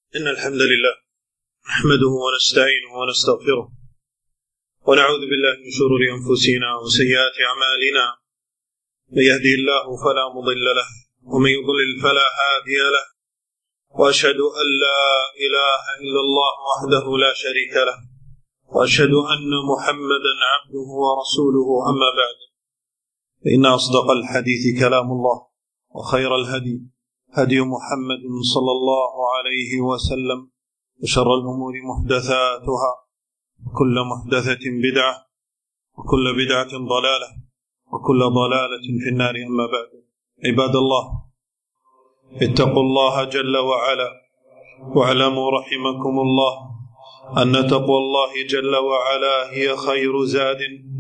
إن الحمد لله نحمده ونستعينه ونستغفره ونعوذ بالله من شرور أنفسنا وسيئات أعمالنا. من يهدي الله فلا مضل له ومن يضلل فلا هادي له، وأشهد أن لا إله إلا الله وحده لا شريك له، وأشهد أن محمدا عبده ورسوله. أما بعد، فإن أصدق الحديث كلام الله، وخير الهدي هدي محمد صلى الله عليه وسلم، وشر الأمور محدثاتها، وكل محدثة بدعة، وكل بدعة ضلالة، وكل ضلالة في النار. أما بعد، عباد الله، اتقوا الله جل وعلا، واعلموا رحمكم الله أن تقوى الله جل وعلا هي خير زاد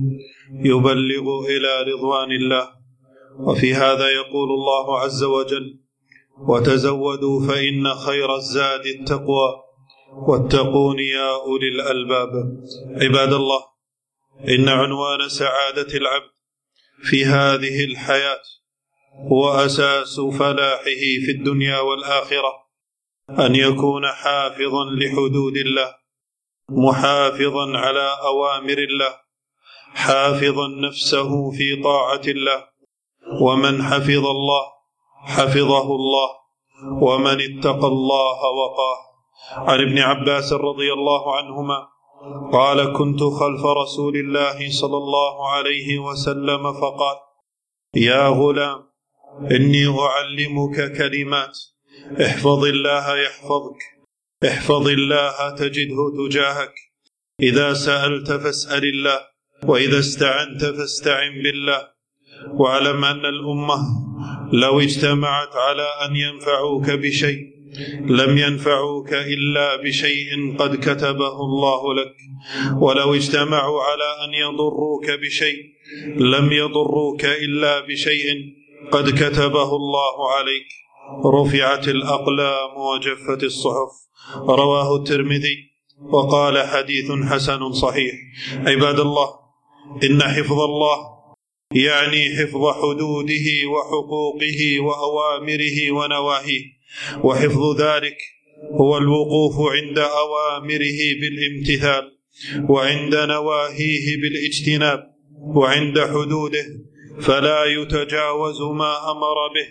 يبلغ إلى رضوان الله. وفي هذا يقول الله عز وجل: وتزودوا فإن خير الزاد التقوى واتقون يا أولي الألباب. عباد الله، إن عنوان سعادة العبد في هذه الحياة هو أساس فلاحه في الدنيا والآخرة، أن يكون حافظا لحدود الله، محافظا على أوامر الله، حافظا نفسه في طاعة الله. ومن حفظ الله حفظه الله، ومن اتقى الله وقاه. عن ابن عباس رضي الله عنهما قال: كنت خلف رسول الله صلى الله عليه وسلم فقال: يا غلام، إني أعلمك كلمات، احفظ الله يحفظك، احفظ الله تجده تجاهك، إذا سألت فاسأل الله، وإذا استعنت فاستعن بالله. واعلم أن الأمة لو اجتمعت على أن ينفعوك بشيء لم ينفعوك إلا بشيء قد كتبه الله لك، ولو اجتمعوا على أن يضروك بشيء لم يضروك إلا بشيء قد كتبه الله عليك. رفعت الأقلام وجفت الصحف. رواه الترمذي وقال: حديث حسن صحيح. عباد الله، إن حفظ الله يعني حفظ حدوده وحقوقه وأوامره ونواهيه، وحفظ ذلك هو الوقوف عند أوامره بالامتثال، وعند نواهيه بالاجتناب، وعند حدوده فلا يتجاوز ما أمر به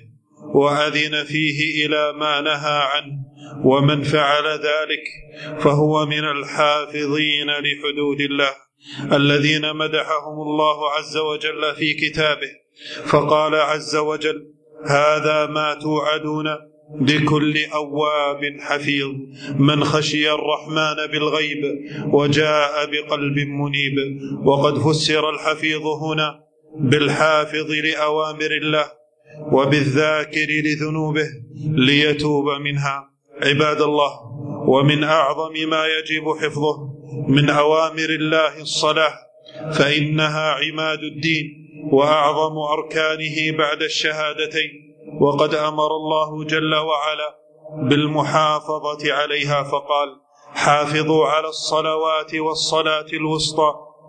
وأذن فيه إلى ما نهى عنه. ومن فعل ذلك فهو من الحافظين لحدود الله، الذين مدحهم الله عز وجل في كتابه، فقال عز وجل: هذا ما توعدون لكل أواب حفيظ، من خشي الرحمن بالغيب وجاء بقلب منيب. وقد فسر الحفيظ هنا بالحافظ لأوامر الله، وبالذاكر لذنوبه ليتوب منها. عباد الله، ومن أعظم ما يجب حفظه من أوامر الله الصلاة، فإنها عماد الدين وأعظم أركانه بعد الشهادتين، وقد أمر الله جل وعلا بالمحافظة عليها فقال: حافظوا على الصلوات والصلاة الوسطى.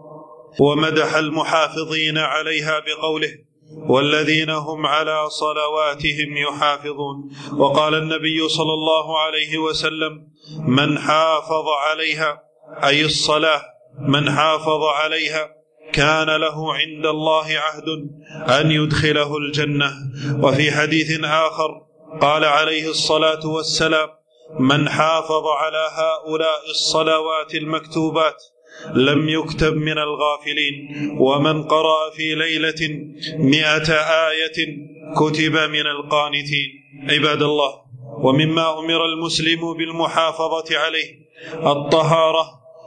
ومدح المحافظين عليها بقوله: والذين هم على صلواتهم يحافظون. وقال النبي صلى الله عليه وسلم: من حافظ عليها، أي الصلاة، من حافظ عليها كان له عند الله عهد أن يدخله الجنة. وفي حديث آخر قال عليه الصلاة والسلام: من حافظ على هؤلاء الصلوات المكتوبات لم يكتب من الغافلين، ومن قرأ في ليلة 100 آية كتب من القانتين. عباد الله، ومما أمر المسلم بالمحافظة عليه الطهارة،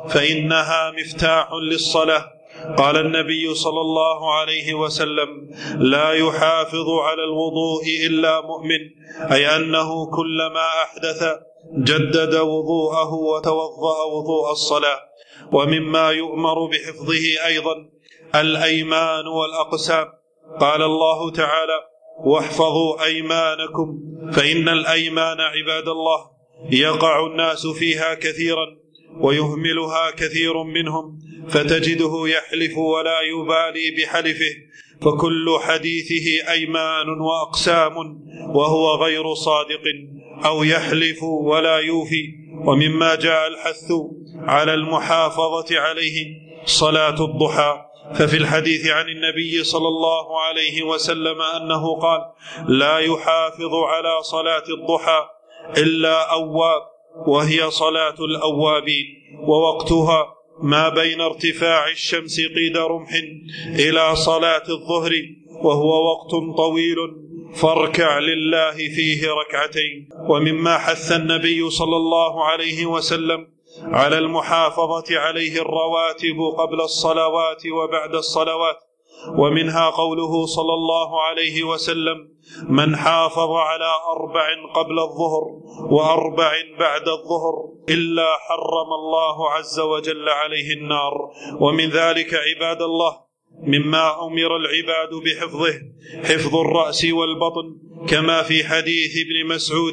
فإنها مفتاح للصلاة. قال النبي صلى الله عليه وسلم: لا يحافظ على الوضوء إلا مؤمن، أي أنه كلما أحدث جدد وضوءه وتوضأ وضوء الصلاة. ومما يؤمر بحفظه أيضا الأيمان والأقسام. قال الله تعالى: واحفظوا أيمانكم، فإن الأيمان عباد الله يقع الناس فيها كثيرا ويهملها كثير منهم، فتجده يحلف ولا يبالي بحلفه، فكل حديثه أيمان وأقسام وهو غير صادق. أو يحلف ولا يوفي. ومما جاء الحث على المحافظة عليه صلاة الضحى، ففي الحديث عن النبي صلى الله عليه وسلم أنه قال: لا يحافظ على صلاة الضحى إلا أواب، وهي صلاة الأوابين، ووقتها ما بين ارتفاع الشمس قيد رمح إلى صلاة الظهر، وهو وقت طويل، فاركع لله فيه ركعتين. ومما حث النبي صلى الله عليه وسلم على المحافظة عليه الرواتب قبل الصلوات وبعد الصلوات، ومنها قوله صلى الله عليه وسلم: من حافظ على 4 قبل الظهر و4 بعد الظهر إلا حرم الله عز وجل عليه النار. ومن ذلك عباد الله مما أمر العباد بحفظه حفظ الرأس والبطن، كما في حديث ابن مسعود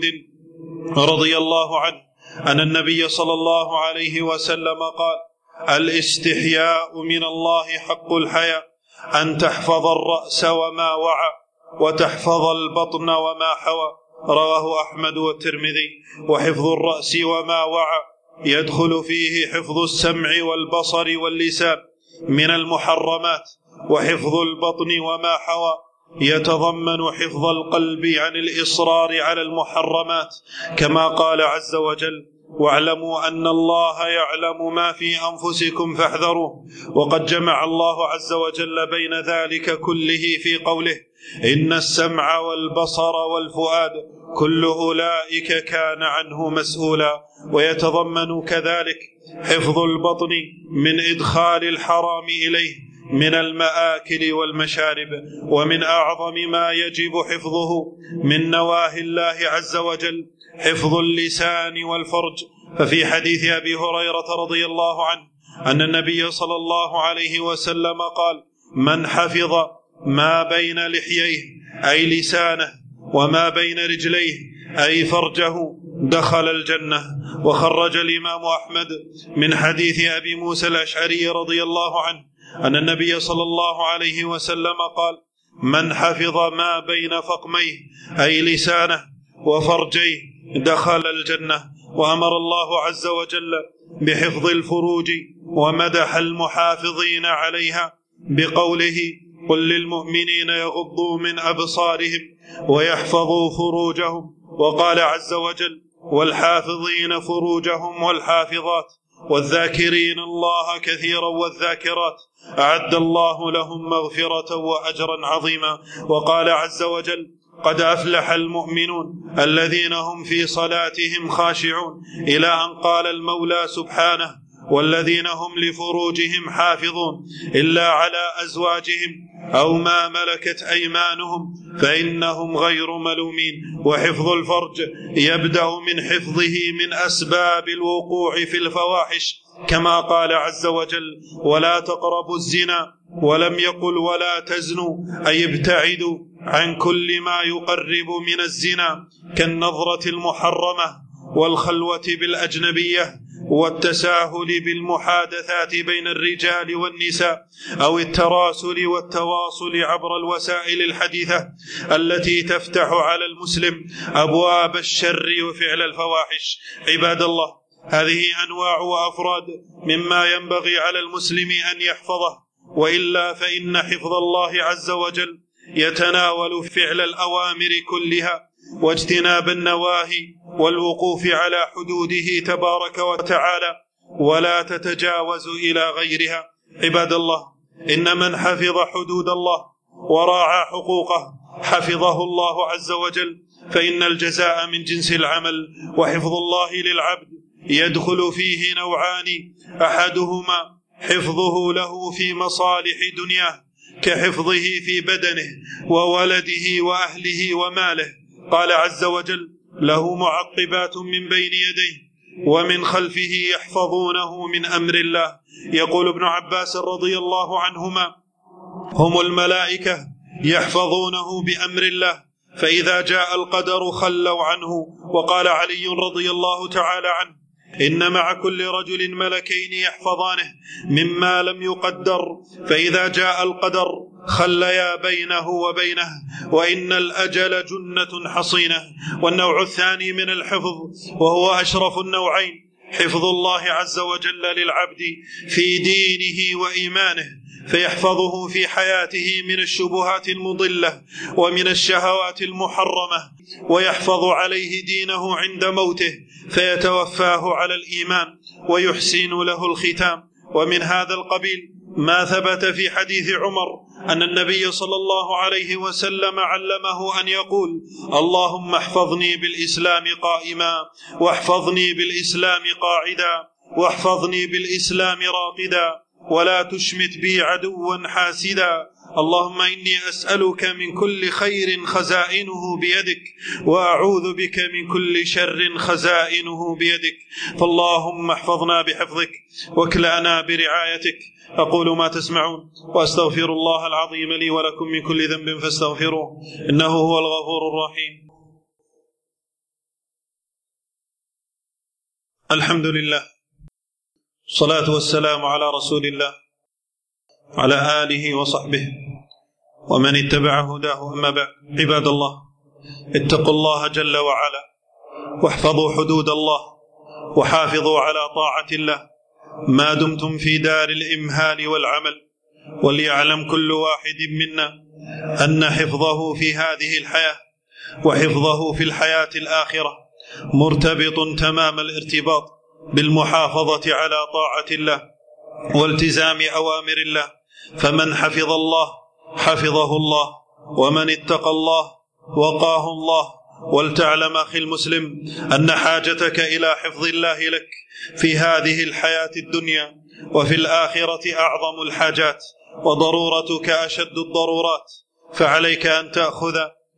رضي الله عنه أن النبي صلى الله عليه وسلم قال: الاستحياء من الله حق الحياء، أن تحفظ الرأس وما وعى، وتحفظ البطن وما حوى. رواه أحمد والترمذي. وحفظ الرأس وما وعى يدخل فيه حفظ السمع والبصر واللسان من المحرمات، وحفظ البطن وما حوى يتضمن حفظ القلب عن الإصرار على المحرمات، كما قال عز وجل: واعلموا أن الله يعلم ما في أنفسكم فاحذروه. وقد جمع الله عز وجل بين ذلك كله في قوله: إن السمع والبصر والفؤاد كل أولئك كان عنه مسؤولا. ويتضمن كذلك حفظ البطن من إدخال الحرام إليه من المآكل والمشارب. ومن أعظم ما يجب حفظه من نواهي الله عز وجل حفظ اللسان والفرج، ففي حديث أبي هريرة رضي الله عنه أن النبي صلى الله عليه وسلم قال: من حفظ ما بين لحييه أي لسانه وما بين رجليه أي فرجه دخل الجنة. وخرج الإمام أحمد من حديث أبي موسى الأشعري رضي الله عنه أن النبي صلى الله عليه وسلم قال: من حفظ ما بين فقميه أي لسانه وفرجيه دخل الجنة. وأمر الله عز وجل بحفظ الفروج ومدح المحافظين عليها بقوله: قل للمؤمنين يغضوا من أبصارهم ويحفظوا فروجهم. وقال عز وجل: والحافظين فروجهم والحافظات والذاكرين الله كثيرا والذاكرات أعد الله لهم مغفرة وأجرا عظيما. وقال عز وجل: قد أفلح المؤمنون الذين هم في صلاتهم خاشعون، إلى أن قال المولى سبحانه: والذين هم لفروجهم حافظون إلا على أزواجهم أو ما ملكت أيمانهم فإنهم غير ملومين. وحفظ الفرج يبدأ من حفظه من أسباب الوقوع في الفواحش، كما قال عز وجل: ولا تقربوا الزنا، ولم يقل ولا تزنوا، أي ابتعدوا عن كل ما يقرب من الزنا كالنظرة المحرمة والخلوة بالأجنبية والتساهل بالمحادثات بين الرجال والنساء أو التراسل والتواصل عبر الوسائل الحديثة التي تفتح على المسلم أبواب الشر وفعل الفواحش. عباد الله، هذه أنواع وأفراد مما ينبغي على المسلم أن يحفظه، وإلا فإن حفظ الله عز وجل يتناول فعل الأوامر كلها واجتناب النواهي والوقوف على حدوده تبارك وتعالى، ولا تتجاوز إلى غيرها. عباد الله، إن من حفظ حدود الله وراعى حقوقه حفظه الله عز وجل، فإن الجزاء من جنس العمل. وحفظ الله للعبد يدخل فيه نوعان: أحدهما حفظه له في مصالح دنياه كحفظه في بدنه وولده وأهله وماله. قال عز وجل: له معقبات من بين يديه ومن خلفه يحفظونه من أمر الله. يقول ابن عباس رضي الله عنهما: هم الملائكة يحفظونه بأمر الله، فإذا جاء القدر خلوا عنه. وقال علي رضي الله تعالى عنه: إن مع كل رجل ملكين يحفظانه مما لم يقدر، فإذا جاء القدر خليا بينه وبينه، وإن الأجل جنة حصينة. والنوع الثاني من الحفظ وهو أشرف النوعين حفظ الله عز وجل للعبد في دينه وإيمانه، فيحفظه في حياته من الشبهات المضلة ومن الشهوات المحرمة، ويحفظ عليه دينه عند موته فيتوفاه على الإيمان ويحسن له الختام. ومن هذا القبيل ما ثبت في حديث عمر أن النبي صلى الله عليه وسلم علمه أن يقول: اللهم احفظني بالإسلام قائما، واحفظني بالإسلام قاعدا، واحفظني بالإسلام راقدا، ولا تشمت بي عدوا حاسدا. اللهم إني أسألك من كل خير خزائنه بيدك، وأعوذ بك من كل شر خزائنه بيدك، فاللهم احفظنا بحفظك واكلأنا برعايتك. أقول ما تسمعون، وأستغفر الله العظيم لي ولكم من كل ذنب فاستغفروه إنه هو الغفور الرحيم. الحمد لله، الصلاة والسلام على رسول الله على آله وصحبه ومن اتبع هداه، أما بعد. عباد الله، اتقوا الله جل وعلا واحفظوا حدود الله وحافظوا على طاعة الله ما دمتم في دار الإمهال والعمل. وليعلم كل واحد منا أن حفظه في هذه الحياة وحفظه في الحياة الآخرة مرتبط تمام الارتباط بالمحافظة على طاعة الله والتزام أوامر الله، فمن حفظ الله حفظه الله، ومن اتقى الله وقاه الله. ولتعلم أخي المسلم أن حاجتك إلى حفظ الله لك في هذه الحياة الدنيا وفي الآخرة أعظم الحاجات، وضرورتك أشد الضرورات، فعليك أن تأخذ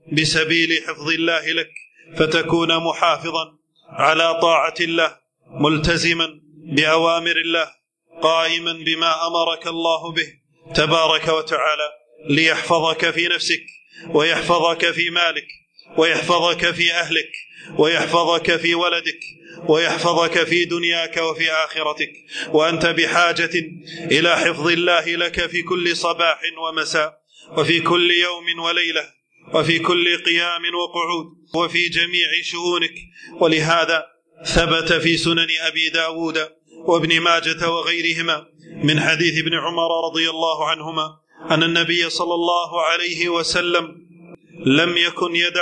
بسبيل حفظ الله لك فتكون محافظا على طاعة الله، ملتزما بأوامر الله، قائما بما أمرك الله به تبارك وتعالى، ليحفظك في نفسك ويحفظك في مالك ويحفظك في أهلك ويحفظك في ولدك ويحفظك في دنياك وفي آخرتك. وأنت بحاجة إلى حفظ الله لك في كل صباح ومساء، وفي كل يوم وليلة، وفي كل قيام وقعود، وفي جميع شؤونك. ولهذا ثبت في سنن أبي داود وابن ماجة وغيرهما من حديث ابن عمر رضي الله عنهما أن النبي صلى الله عليه وسلم لم يكن يدع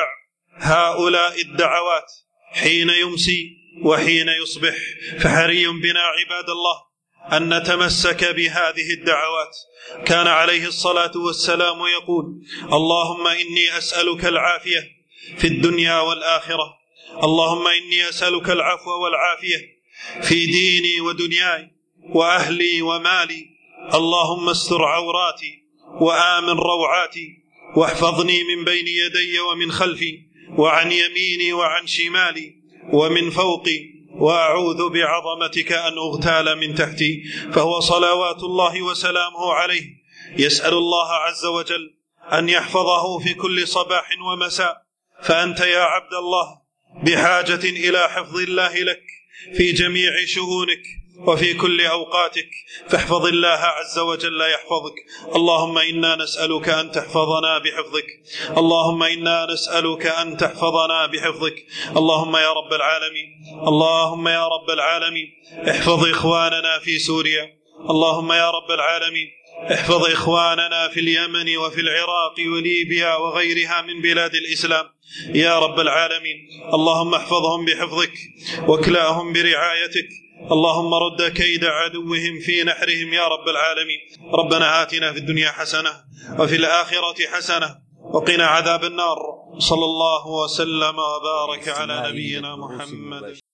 هؤلاء الدعوات حين يمسي وحين يصبح. فحري بنا عباد الله أن نتمسك بهذه الدعوات. كان عليه الصلاة والسلام يقول: اللهم إني أسألك العافية في الدنيا والآخرة، اللهم إني أسألك العفو والعافية في ديني ودنياي وأهلي ومالي، اللهم استر عوراتي وآمن روعاتي، واحفظني من بين يدي ومن خلفي وعن يميني وعن شمالي ومن فوقي، وأعوذ بعظمتك أن أغتال من تحتي. فهو صلوات الله وسلامه عليه يسأل الله عز وجل أن يحفظه في كل صباح ومساء. فأنت يا عبد الله بحاجة إلى حفظ الله لك في جميع شؤونك وفي كل أوقاتك، فاحفظ الله عز وجل يحفظك. اللهم إنا نسألك أن تحفظنا بحفظك، اللهم إنا نسألك أن تحفظنا بحفظك. اللهم يا رب العالمين، اللهم يا رب العالمين احفظ إخواننا في سوريا، اللهم يا رب العالمين احفظ إخواننا في اليمن وفي العراق وليبيا وغيرها من بلاد الإسلام يا رب العالمين. اللهم احفظهم بحفظك واكلأهم برعايتك، اللهم رد كيد عدوهم في نحرهم يا رب العالمين. ربنا آتنا في الدنيا حسنة وفي الآخرة حسنة وقنا عذاب النار. صلى الله وسلم وبارك على نبينا محمد.